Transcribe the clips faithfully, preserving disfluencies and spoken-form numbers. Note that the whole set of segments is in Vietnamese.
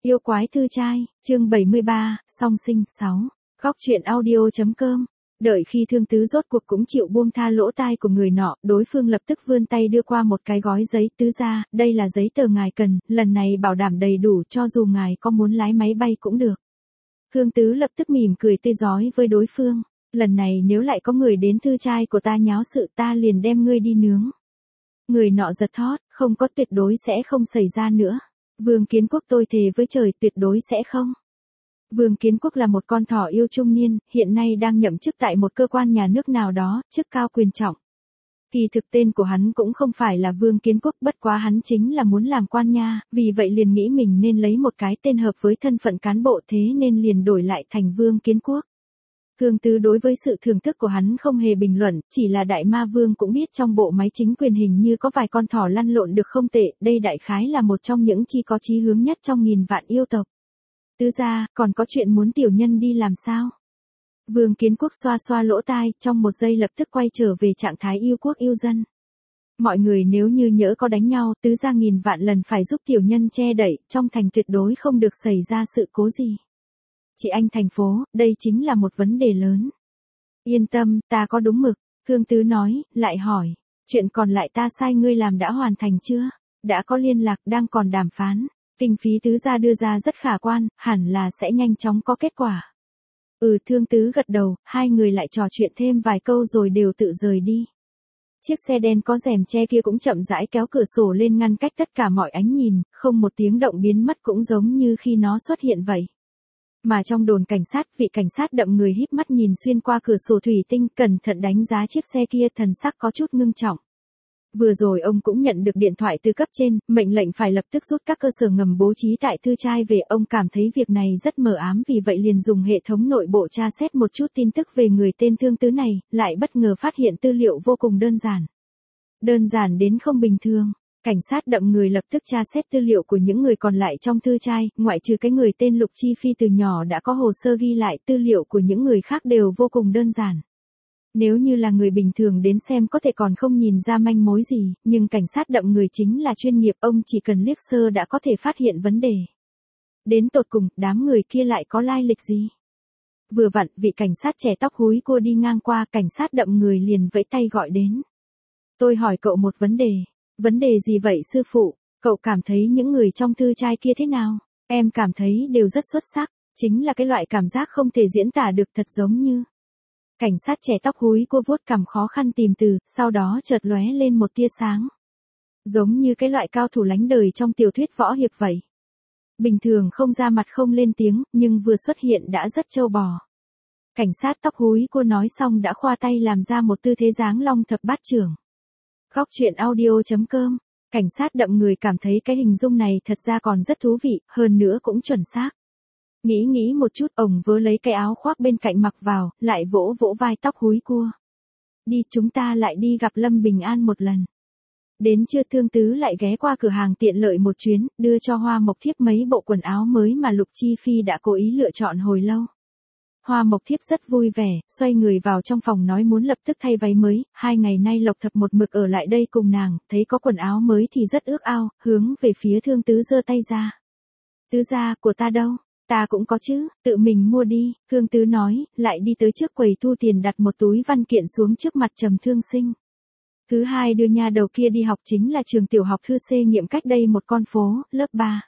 Yêu quái thư trai, chương bảy mươi ba, song sinh, sáu. Góc truyện audio.com. Đợi khi Thương Tứ rốt cuộc cũng chịu buông tha lỗ tai của người nọ, đối phương lập tức vươn tay đưa qua một cái gói giấy. Tứ gia, đây là giấy tờ ngài cần, lần này bảo đảm đầy đủ, cho dù ngài có muốn lái máy bay cũng được. Thương Tứ lập tức mỉm cười tươi rói với đối phương. Lần này nếu lại có người đến thư trai của ta nháo sự, ta liền đem ngươi đi nướng. Người nọ giật thót, không có, tuyệt đối sẽ không xảy ra nữa. Vương Kiến Quốc, tôi thề với trời, tuyệt đối sẽ không. Vương Kiến Quốc là một con thỏ yêu trung niên, hiện nay đang nhậm chức tại một cơ quan nhà nước nào đó, chức cao quyền trọng. Kỳ thực tên của hắn cũng không phải là Vương Kiến Quốc, bất quá hắn chính là muốn làm quan nha, vì vậy liền nghĩ mình nên lấy một cái tên hợp với thân phận cán bộ, thế nên liền đổi lại thành Vương Kiến Quốc. Thương Tứ đối với sự thưởng thức của hắn không hề bình luận, chỉ là Đại Ma Vương cũng biết trong bộ máy chính quyền hình như có vài con thỏ lăn lộn được không tệ, đây đại khái là một trong những chi có chí hướng nhất trong nghìn vạn yêu tộc. Tứ gia, còn có chuyện muốn tiểu nhân đi làm sao? Vương Kiến Quốc xoa xoa lỗ tai, trong một giây lập tức quay trở về trạng thái yêu quốc yêu dân. Mọi người nếu như nhỡ có đánh nhau, tứ gia nghìn vạn lần phải giúp tiểu nhân che đậy, trong thành tuyệt đối không được xảy ra sự cố gì. Chị anh thành phố, đây chính là một vấn đề lớn. Yên tâm, ta có đúng mực, Thương Tứ nói, lại hỏi, chuyện còn lại ta sai ngươi làm đã hoàn thành chưa? Đã có liên lạc, đang còn đàm phán. Kinh phí tứ gia đưa ra rất khả quan, hẳn là sẽ nhanh chóng có kết quả. Ừ, Thương Tứ gật đầu, hai người lại trò chuyện thêm vài câu rồi đều tự rời đi. Chiếc xe đen có rèm che kia cũng chậm rãi kéo cửa sổ lên ngăn cách tất cả mọi ánh nhìn, không một tiếng động biến mất cũng giống như khi nó xuất hiện vậy. Mà trong đồn cảnh sát, vị cảnh sát đậm người híp mắt nhìn xuyên qua cửa sổ thủy tinh, cẩn thận đánh giá chiếc xe kia, thần sắc có chút ngưng trọng. Vừa rồi ông cũng nhận được điện thoại từ cấp trên, mệnh lệnh phải lập tức rút các cơ sở ngầm bố trí tại thư trai về, ông cảm thấy việc này rất mờ ám, vì vậy liền dùng hệ thống nội bộ tra xét một chút tin tức về người tên Thương Tứ này, lại bất ngờ phát hiện tư liệu vô cùng đơn giản. Đơn giản đến không bình thường. Cảnh sát đậm người lập tức tra xét tư liệu của những người còn lại trong thư trai, ngoại trừ cái người tên Lục Chi Phi từ nhỏ đã có hồ sơ ghi lại, tư liệu của những người khác đều vô cùng đơn giản. Nếu như là người bình thường đến xem có thể còn không nhìn ra manh mối gì, nhưng cảnh sát đậm người chính là chuyên nghiệp, ông chỉ cần liếc sơ đã có thể phát hiện vấn đề. Đến tột cùng, đám người kia lại có lai lịch gì? Vừa vặn, vị cảnh sát trẻ tóc húi cua đi ngang qua, cảnh sát đậm người liền vẫy tay gọi đến. Tôi hỏi cậu một vấn đề. Vấn đề gì vậy sư phụ? Cậu cảm thấy những người trong thư trai kia thế nào? Em cảm thấy đều rất xuất sắc, chính là cái loại cảm giác không thể diễn tả được, thật giống như. Cảnh sát trẻ tóc húi cua vuốt cằm khó khăn tìm từ, sau đó chợt lóe lên một tia sáng. Giống như cái loại cao thủ lánh đời trong tiểu thuyết võ hiệp vậy. Bình thường không ra mặt không lên tiếng, nhưng vừa xuất hiện đã rất trâu bò. Cảnh sát tóc húi cua nói xong đã khoa tay làm ra một tư thế dáng long thập bát trưởng. Góc truyện audio.com. Cảnh sát đậm người cảm thấy cái hình dung này thật ra còn rất thú vị, hơn nữa cũng chuẩn xác. Nghĩ nghĩ một chút, ông vớ lấy cái áo khoác bên cạnh mặc vào, lại vỗ vỗ vai tóc húi cua. Đi, chúng ta lại đi gặp Lâm Bình An một lần. Đến trưa Thương Tứ lại ghé qua cửa hàng tiện lợi một chuyến, đưa cho Hoa Mộc Thiếp mấy bộ quần áo mới mà Lục Chi Phi đã cố ý lựa chọn hồi lâu. Hoa Mộc Thiếp rất vui vẻ, xoay người vào trong phòng nói muốn lập tức thay váy mới, hai ngày nay Lộc Thập một mực ở lại đây cùng nàng, thấy có quần áo mới thì rất ước ao, hướng về phía Thương Tứ giơ tay ra. Tứ gia, của ta đâu? Ta cũng có chứ, tự mình mua đi, Thương Tứ nói, lại đi tới trước quầy thu tiền đặt một túi văn kiện xuống trước mặt Trầm Thương Sinh. Thứ hai đưa nha đầu kia đi học chính là trường tiểu học Thư Xê Nghiệm cách đây một con phố, lớp ba.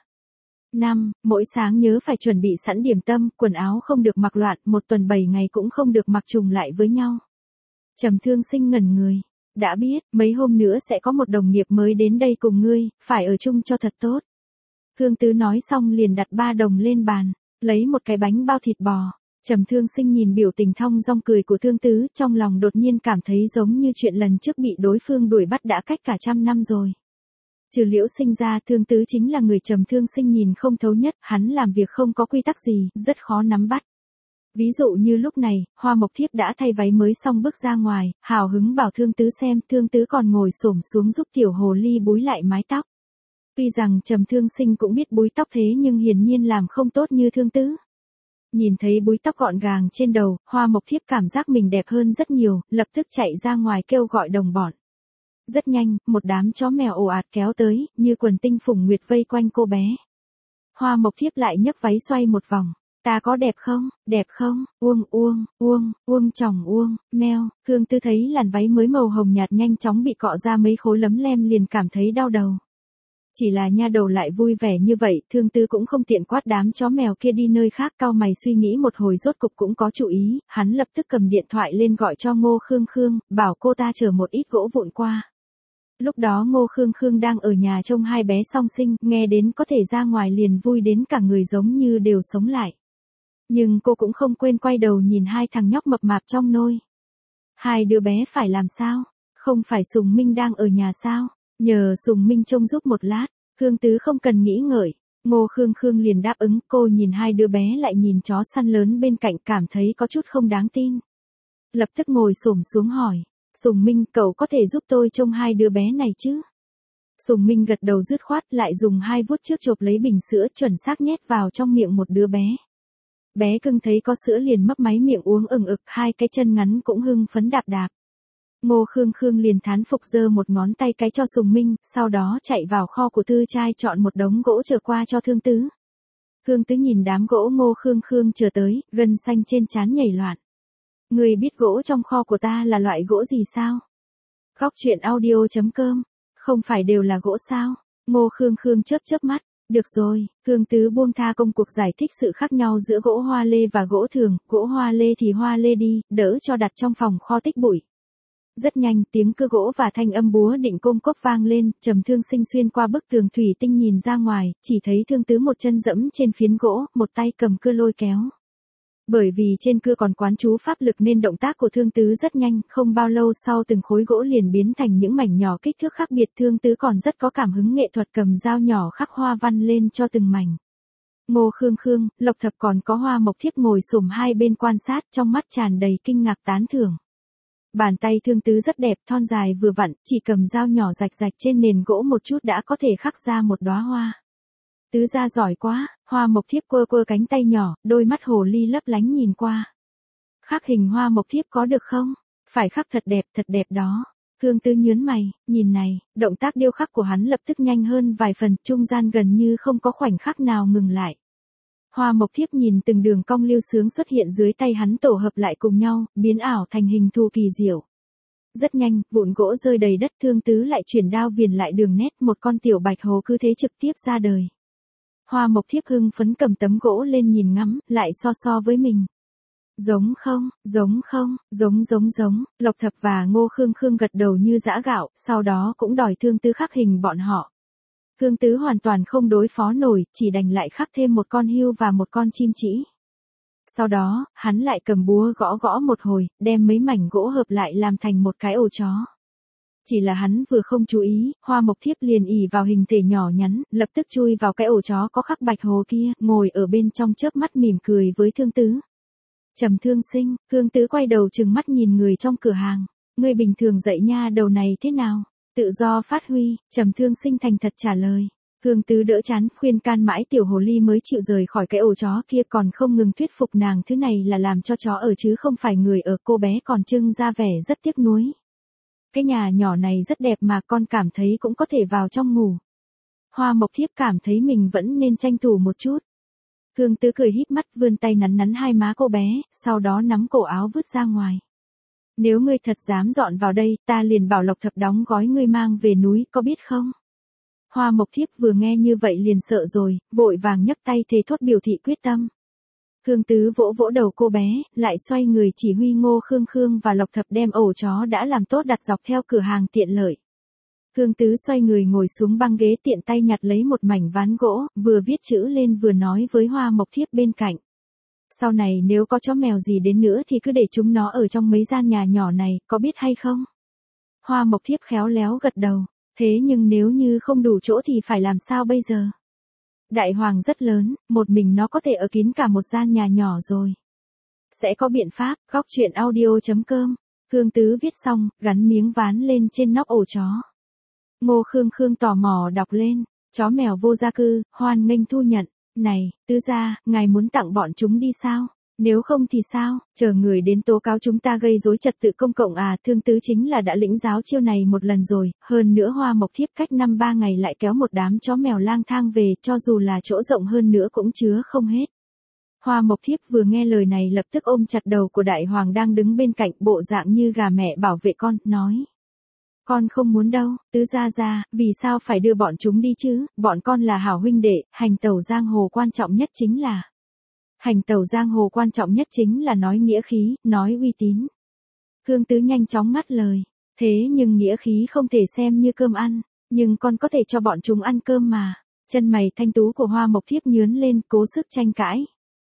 Năm, mỗi sáng nhớ phải chuẩn bị sẵn điểm tâm, quần áo không được mặc loạn, một tuần bảy ngày cũng không được mặc trùng lại với nhau. Trầm Thương Sinh ngẩn người. Đã biết, mấy hôm nữa sẽ có một đồng nghiệp mới đến đây cùng ngươi, phải ở chung cho thật tốt. Thương Tứ nói xong liền đặt ba đồng lên bàn, lấy một cái bánh bao thịt bò. Trầm Thương Sinh nhìn biểu tình thong dong cười của Thương Tứ, trong lòng đột nhiên cảm thấy giống như chuyện lần trước bị đối phương đuổi bắt đã cách cả trăm năm rồi. Trừ Liễu Sinh ra, Thương Tứ chính là người Trầm Thương Sinh nhìn không thấu nhất, hắn làm việc không có quy tắc gì, rất khó nắm bắt. Ví dụ như lúc này, Hoa Mộc Thiếp đã thay váy mới xong bước ra ngoài, hào hứng bảo Thương Tứ xem, Thương Tứ còn ngồi xổm xuống giúp tiểu hồ ly búi lại mái tóc. Tuy rằng Trầm Thương Sinh cũng biết búi tóc thế nhưng hiển nhiên làm không tốt như Thương Tứ. Nhìn thấy búi tóc gọn gàng trên đầu, Hoa Mộc Thiếp cảm giác mình đẹp hơn rất nhiều, lập tức chạy ra ngoài kêu gọi đồng bọn. Rất nhanh, một đám chó mèo ồ ạt kéo tới, như quần tinh phùng nguyệt vây quanh cô bé. Hoa Mộc Thiếp lại nhấc váy xoay một vòng. Ta có đẹp không, đẹp không, uông uông, uông, uông chồng uông, meo. Khương Tứ thấy làn váy mới màu hồng nhạt nhanh chóng bị cọ ra mấy khối lấm lem liền cảm thấy đau đầu. Chỉ là nha đầu lại vui vẻ như vậy, Thương Tứ cũng không tiện quát đám chó mèo kia đi nơi khác, cau mày suy nghĩ một hồi rốt cục cũng có chủ ý, hắn lập tức cầm điện thoại lên gọi cho Ngô Khương Khương, bảo cô ta chở một ít gỗ vụn qua. Lúc đó Ngô Khương Khương đang ở nhà trông hai bé song sinh, nghe đến có thể ra ngoài liền vui đến cả người giống như đều sống lại. Nhưng cô cũng không quên quay đầu nhìn hai thằng nhóc mập mạp trong nôi. Hai đứa bé phải làm sao? Không phải Sùng Minh đang ở nhà sao? Nhờ Sùng Minh trông giúp một lát, Khương Tứ không cần nghĩ ngợi. Ngô Khương Khương liền đáp ứng, cô nhìn hai đứa bé lại nhìn chó săn lớn bên cạnh cảm thấy có chút không đáng tin. Lập tức ngồi xổm xuống hỏi, Sùng Minh cậu có thể giúp tôi trông hai đứa bé này chứ? Sùng Minh gật đầu dứt khoát lại dùng hai vuốt trước chộp lấy bình sữa chuẩn xác nhét vào trong miệng một đứa bé. Bé cưng thấy có sữa liền mấp máy miệng uống ừng ực, hai cái chân ngắn cũng hưng phấn đạp đạp. Ngô Khương Khương liền thán phục giơ một ngón tay cái cho Sùng Minh, sau đó chạy vào kho của Tư Trai chọn một đống gỗ chờ qua cho Thương Tứ. Thương Tứ nhìn đám gỗ Ngô Khương Khương chờ tới, gân xanh trên trán nhảy loạn. Người biết gỗ trong kho của ta là loại gỗ gì sao? Góc truyện audio chấm com, không phải đều là gỗ sao? Ngô Khương Khương chớp chớp mắt. Được rồi, Thương Tứ buông tha công cuộc giải thích sự khác nhau giữa gỗ hoa lê và gỗ thường, gỗ hoa lê thì hoa lê đi, đỡ cho đặt trong phòng kho tích bụi. Rất nhanh, tiếng cưa gỗ và thanh âm búa định côm cốc vang lên, Trầm Thương Sinh xuyên qua bức tường thủy tinh nhìn ra ngoài, chỉ thấy Thương Tứ một chân dẫm trên phiến gỗ, một tay cầm cưa lôi kéo. Bởi vì trên cưa còn quán chú pháp lực nên động tác của Thương Tứ rất nhanh, không bao lâu sau từng khối gỗ liền biến thành những mảnh nhỏ kích thước khác biệt. Thương Tứ còn rất có cảm hứng nghệ thuật, cầm dao nhỏ khắc hoa văn lên cho từng mảnh. Ngô Khương Khương, Lộc Thập còn có Hoa Mộc Thiếp ngồi xổm hai bên quan sát, trong mắt tràn đầy kinh ngạc tán thưởng. Bàn tay Thương Tứ rất đẹp, thon dài vừa vặn, chỉ cầm dao nhỏ rạch rạch trên nền gỗ một chút đã có thể khắc ra một đóa hoa. Tứ gia giỏi quá. Hoa Mộc Thiếp quơ quơ cánh tay nhỏ, đôi mắt hồ ly lấp lánh nhìn qua. Khắc hình Hoa Mộc Thiếp có được không? Phải khắc thật đẹp, thật đẹp đó. Thương Tứ nhớn mày, nhìn này, động tác điêu khắc của hắn lập tức nhanh hơn vài phần, trung gian gần như không có khoảnh khắc nào ngừng lại. Hoa Mộc Thiếp nhìn từng đường cong lưu sướng xuất hiện dưới tay hắn tổ hợp lại cùng nhau, biến ảo thành hình thù kỳ diệu. Rất nhanh, vụn gỗ rơi đầy đất. Thương Tứ lại chuyển đao viền lại đường nét, một con tiểu bạch hồ cứ thế trực tiếp ra đời. Hoa Mộc Thiếp hưng phấn cầm tấm gỗ lên nhìn ngắm, lại so so với mình. Giống không, giống không, giống giống giống, Lộc Thập và Ngô Khương Khương gật đầu như giã gạo, sau đó cũng đòi Thương Tứ khắc hình bọn họ. Thương Tứ hoàn toàn không đối phó nổi, chỉ đành lại khắc thêm một con hươu và một con chim trĩ. Sau đó, hắn lại cầm búa gõ gõ một hồi, đem mấy mảnh gỗ hợp lại làm thành một cái ổ chó. Chỉ là hắn vừa không chú ý, Hoa Mộc Thiếp liền ỉ vào hình thể nhỏ nhắn, lập tức chui vào cái ổ chó có khắc bạch hồ kia, ngồi ở bên trong chớp mắt mỉm cười với Thương Tứ. Trầm Thương Sinh, Thương Tứ quay đầu trừng mắt nhìn người trong cửa hàng. Ngươi bình thường dạy nha đầu này thế nào? Tự do phát huy, Trầm Thương Sinh thành thật trả lời. Thương Tứ đỡ chán, khuyên can mãi tiểu hồ ly mới chịu rời khỏi cái ổ chó kia, còn không ngừng thuyết phục nàng thứ này là làm cho chó ở chứ không phải người ở. Cô bé còn trưng ra vẻ rất tiếc nuối. Cái nhà nhỏ này rất đẹp mà con cảm thấy cũng có thể vào trong ngủ. Hoa Mộc Thiếp cảm thấy mình vẫn nên tranh thủ một chút. Thương Tứ cười híp mắt vươn tay nắn nắn hai má cô bé, sau đó nắm cổ áo vứt ra ngoài. Nếu ngươi thật dám dọn vào đây, ta liền bảo Lộc Thập đóng gói ngươi mang về núi, có biết không? Hoa Mộc Thiếp vừa nghe như vậy liền sợ rồi, vội vàng nhấc tay thề thốt biểu thị quyết tâm. Thương Tứ vỗ vỗ đầu cô bé, lại xoay người chỉ huy Ngô Khương Khương và Lộc Thập đem ổ chó đã làm tốt đặt dọc theo cửa hàng tiện lợi. Thương Tứ xoay người ngồi xuống băng ghế tiện tay nhặt lấy một mảnh ván gỗ, vừa viết chữ lên vừa nói với Hoa Mộc Thiếp bên cạnh. Sau này nếu có chó mèo gì đến nữa thì cứ để chúng nó ở trong mấy gian nhà nhỏ này, có biết hay không? Hoa Mộc Thiếp khéo léo gật đầu, thế nhưng nếu như không đủ chỗ thì phải làm sao bây giờ? Đại Hoàng rất lớn, một mình nó có thể ở kín cả một gian nhà nhỏ rồi. Sẽ có biện pháp. Góc truyện audio chấm com. Thương Tứ viết xong, gắn miếng ván lên trên nóc ổ chó. Ngô Khương Khương tò mò đọc lên. Chó mèo vô gia cư, hoan nghênh thu nhận. Này, Tứ gia, ngài muốn tặng bọn chúng đi sao? Nếu không thì sao, chờ người đến tố cáo chúng ta gây rối trật tự công cộng à, Thương Tứ chính là đã lĩnh giáo chiêu này một lần rồi, hơn nữa Hoa Mộc Thiếp cách năm ba ngày lại kéo một đám chó mèo lang thang về, cho dù là chỗ rộng hơn nữa cũng chứa không hết. Hoa Mộc Thiếp vừa nghe lời này lập tức ôm chặt đầu của đại hoàng đang đứng bên cạnh, bộ dạng như gà mẹ bảo vệ con, nói. Con không muốn đâu, Tứ gia gia, vì sao phải đưa bọn chúng đi chứ, bọn con là hảo huynh đệ, hành tẩu giang hồ quan trọng nhất chính là. Hành tẩu giang hồ quan trọng nhất chính là nói nghĩa khí, nói uy tín. Thương Tứ nhanh chóng ngắt lời, thế nhưng nghĩa khí không thể xem như cơm ăn, nhưng con có thể cho bọn chúng ăn cơm mà. Chân mày thanh tú của Hoa Mộc Thiếp nhướng lên, cố sức tranh cãi.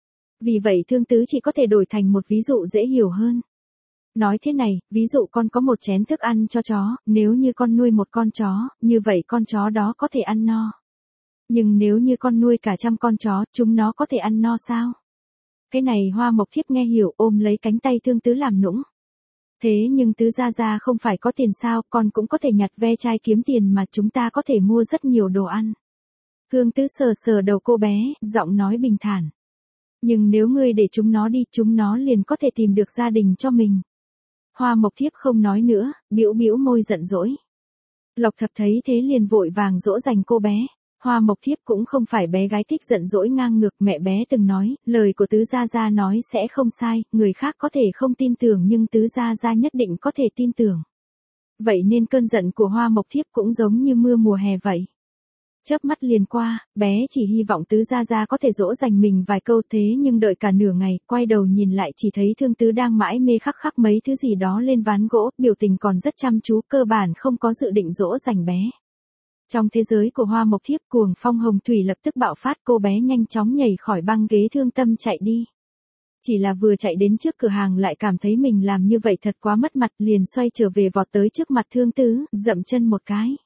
Vì vậy Thương Tứ chỉ có thể đổi thành một ví dụ dễ hiểu hơn. Nói thế này, ví dụ con có một chén thức ăn cho chó, nếu như con nuôi một con chó, như vậy con chó đó có thể ăn no. Nhưng nếu như con nuôi cả trăm con chó, chúng nó có thể ăn no sao? Cái này Hoa Mộc Thiếp nghe hiểu, ôm lấy cánh tay Thương Tứ làm nũng. Thế nhưng Tứ gia gia không phải có tiền sao, con cũng có thể nhặt ve chai kiếm tiền mà, chúng ta có thể mua rất nhiều đồ ăn. Thương Tứ sờ sờ đầu cô bé, giọng nói bình thản. Nhưng nếu ngươi để chúng nó đi, chúng nó liền có thể tìm được gia đình cho mình. Hoa Mộc Thiếp không nói nữa, bĩu bĩu môi giận dỗi. Lộc Thập thấy thế liền vội vàng dỗ dành cô bé. Hoa Mộc Thiếp cũng không phải bé gái thích giận dỗi ngang ngược, mẹ bé từng nói, lời của Tứ gia gia nói sẽ không sai, người khác có thể không tin tưởng nhưng Tứ gia gia nhất định có thể tin tưởng. Vậy nên cơn giận của Hoa Mộc Thiếp cũng giống như mưa mùa hè vậy. Chớp mắt liền qua, bé chỉ hy vọng Tứ gia gia có thể dỗ dành mình vài câu, thế nhưng đợi cả nửa ngày, quay đầu nhìn lại chỉ thấy Thương Tứ đang mãi mê khắc khắc mấy thứ gì đó lên ván gỗ, biểu tình còn rất chăm chú, cơ bản không có dự định dỗ dành bé. Trong thế giới của Hoa Mộc Thiếp, cuồng phong hồng thủy lập tức bạo phát, cô bé nhanh chóng nhảy khỏi băng ghế thương tâm chạy đi. Chỉ là vừa chạy đến trước cửa hàng lại cảm thấy mình làm như vậy thật quá mất mặt, liền xoay trở về vọt tới trước mặt Thương Tứ, dậm chân một cái.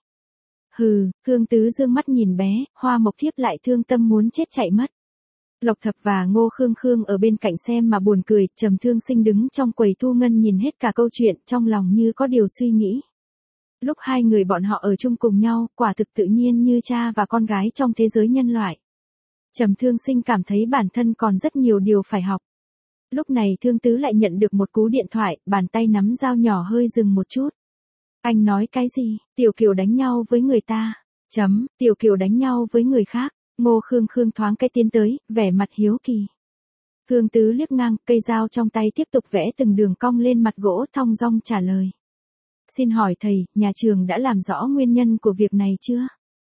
Hừ, Thương Tứ dương mắt nhìn bé, Hoa Mộc Thiếp lại thương tâm muốn chết chạy mất. Lộc Thập và Ngô Khương Khương ở bên cạnh xem mà buồn cười, Trầm Thương Sinh đứng trong quầy thu ngân nhìn hết cả câu chuyện, trong lòng như có điều suy nghĩ. Lúc hai người bọn họ ở chung cùng nhau, quả thực tự nhiên như cha và con gái trong thế giới nhân loại. Trầm Thương Sinh cảm thấy bản thân còn rất nhiều điều phải học. Lúc này Thương Tứ lại nhận được một cú điện thoại, bàn tay nắm dao nhỏ hơi dừng một chút. Anh nói cái gì? Tiểu Kiều đánh nhau với người ta. Chấm, Tiểu Kiều đánh nhau với người khác. Ngô Khương Khương thoáng cái tiến tới, vẻ mặt hiếu kỳ. Thương Tứ liếc ngang, cây dao trong tay tiếp tục vẽ từng đường cong lên mặt gỗ, thong dong trả lời. Xin hỏi thầy, nhà trường đã làm rõ nguyên nhân của việc này chưa?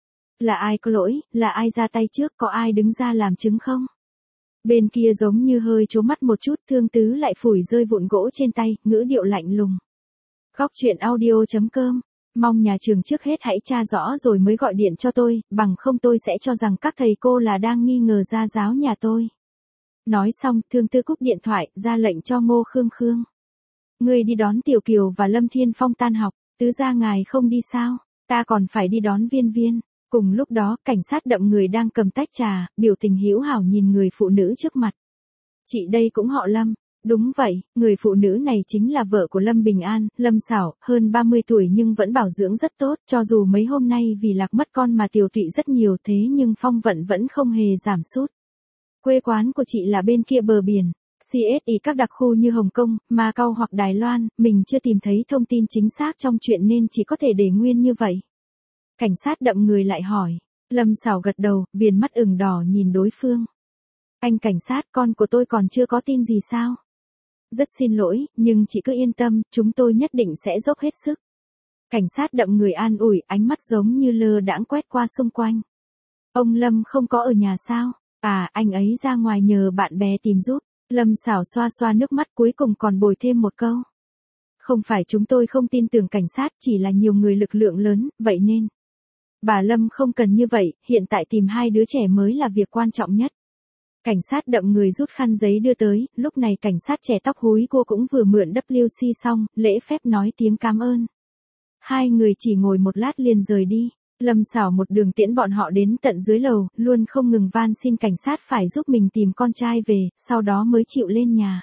Là ai có lỗi, là ai ra tay trước, có ai đứng ra làm chứng không? Bên kia giống như hơi trố mắt một chút, Thương Tứ lại phủi rơi vụn gỗ trên tay, ngữ điệu lạnh lùng. Góc truyện audio chấm com, mong nhà trường trước hết hãy tra rõ rồi mới gọi điện cho tôi, bằng không tôi sẽ cho rằng các thầy cô là đang nghi ngờ gia giáo nhà tôi. Nói xong, Thương Tứ cúp điện thoại, ra lệnh cho Ngô Khương Khương. Ngươi đi đón Tiểu Kiều và Lâm Thiên Phong tan học, Tứ gia ngài không đi sao, ta còn phải đi đón Viên Viên. Cùng lúc đó, cảnh sát đậm người đang cầm tách trà, biểu tình hữu hảo nhìn người phụ nữ trước mặt. Chị đây cũng họ Lâm. Đúng vậy, người phụ nữ này chính là vợ của Lâm Bình An, Lâm Xảo, hơn ba mươi tuổi nhưng vẫn bảo dưỡng rất tốt, cho dù mấy hôm nay vì lạc mất con mà tiều tụy rất nhiều thế nhưng phong vận vẫn không hề giảm sút. Quê quán của chị là bên kia bờ biển, xê ét i các đặc khu như Hồng Kông, Macau hoặc Đài Loan, mình chưa tìm thấy thông tin chính xác trong chuyện nên chỉ có thể để nguyên như vậy. Cảnh sát đậm người lại hỏi, Lâm Xảo gật đầu, viền mắt ửng đỏ nhìn đối phương. Anh cảnh sát, con của tôi còn chưa có tin gì sao? Rất xin lỗi, nhưng chị cứ yên tâm, chúng tôi nhất định sẽ dốc hết sức. Cảnh sát đậm người an ủi, ánh mắt giống như lơ đãng quét qua xung quanh. Ông Lâm không có ở nhà sao? À, anh ấy ra ngoài nhờ bạn bè tìm giúp. Lâm Xảo xoa xoa nước mắt cuối cùng còn bồi thêm một câu. Không phải chúng tôi không tin tưởng cảnh sát, chỉ là nhiều người lực lượng lớn, vậy nên. Bà Lâm không cần như vậy, hiện tại tìm hai đứa trẻ mới là việc quan trọng nhất. Cảnh sát đậm người rút khăn giấy đưa tới, lúc này cảnh sát trẻ tóc húi cua cũng vừa mượn vê xê xong, lễ phép nói tiếng cảm ơn. Hai người chỉ ngồi một lát liền rời đi, Lâm Xảo một đường tiễn bọn họ đến tận dưới lầu, luôn không ngừng van xin cảnh sát phải giúp mình tìm con trai về, sau đó mới chịu lên nhà.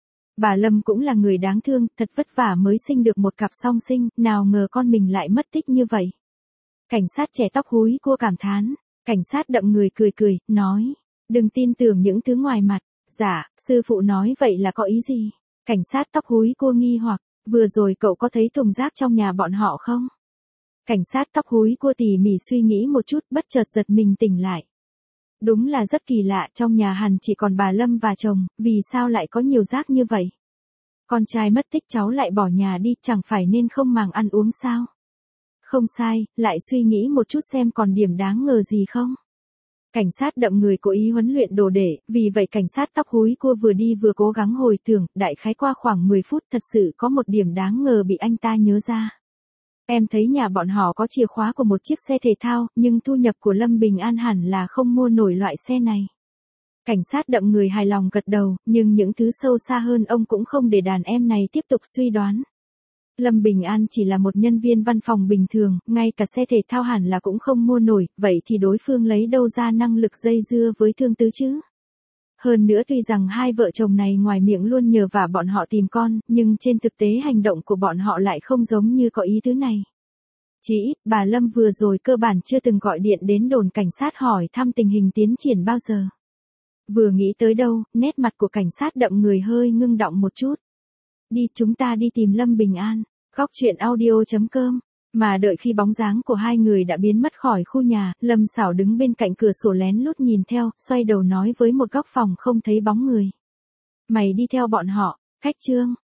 Bà Lâm cũng là người đáng thương, thật vất vả mới sinh được một cặp song sinh, nào ngờ con mình lại mất tích như vậy. Cảnh sát trẻ tóc húi cua cảm thán, cảnh sát đậm người cười cười, nói. Đừng tin tưởng những thứ ngoài mặt, Dạ, sư phụ nói vậy là có ý gì? Cảnh sát tóc húi cua nghi hoặc, vừa rồi cậu có thấy thùng rác trong nhà bọn họ không? Cảnh sát tóc húi cua tỉ mỉ suy nghĩ một chút, bất chợt giật mình tỉnh lại. Đúng là rất kỳ lạ, trong nhà hẳn chỉ còn bà Lâm và chồng, vì sao lại có nhiều rác như vậy? Con trai mất tích cháu lại bỏ nhà đi, chẳng phải nên không màng ăn uống sao? Không sai, lại suy nghĩ một chút xem còn điểm đáng ngờ gì không? Cảnh sát đậm người cố ý huấn luyện đồ để, vì vậy cảnh sát tóc húi cua vừa đi vừa cố gắng hồi tưởng, đại khái qua khoảng mười phút thật sự có một điểm đáng ngờ bị anh ta nhớ ra. Em thấy nhà bọn họ có chìa khóa của một chiếc xe thể thao, nhưng thu nhập của Lâm Bình An hẳn là không mua nổi loại xe này. Cảnh sát đậm người hài lòng gật đầu, nhưng những thứ sâu xa hơn ông cũng không để đàn em này tiếp tục suy đoán. Lâm Bình An chỉ là một nhân viên văn phòng bình thường, ngay cả xe thể thao hẳn là cũng không mua nổi, vậy thì đối phương lấy đâu ra năng lực dây dưa với Thương Tứ chứ? Hơn nữa tuy rằng hai vợ chồng này ngoài miệng luôn nhờ vả bọn họ tìm con, nhưng trên thực tế hành động của bọn họ lại không giống như có ý tứ này. Chỉ ít, bà Lâm vừa rồi cơ bản chưa từng gọi điện đến đồn cảnh sát hỏi thăm tình hình tiến triển bao giờ. Vừa nghĩ tới đâu, nét mặt của cảnh sát đậm người hơi ngưng đọng một chút. Đi, chúng ta đi tìm Lâm Bình An. Góc truyện audio chấm com. Mà đợi khi bóng dáng của hai người đã biến mất khỏi khu nhà, Lâm Sảo đứng bên cạnh cửa sổ lén lút nhìn theo, xoay đầu nói với một góc phòng không thấy bóng người. Mày đi theo bọn họ, Khách Trương.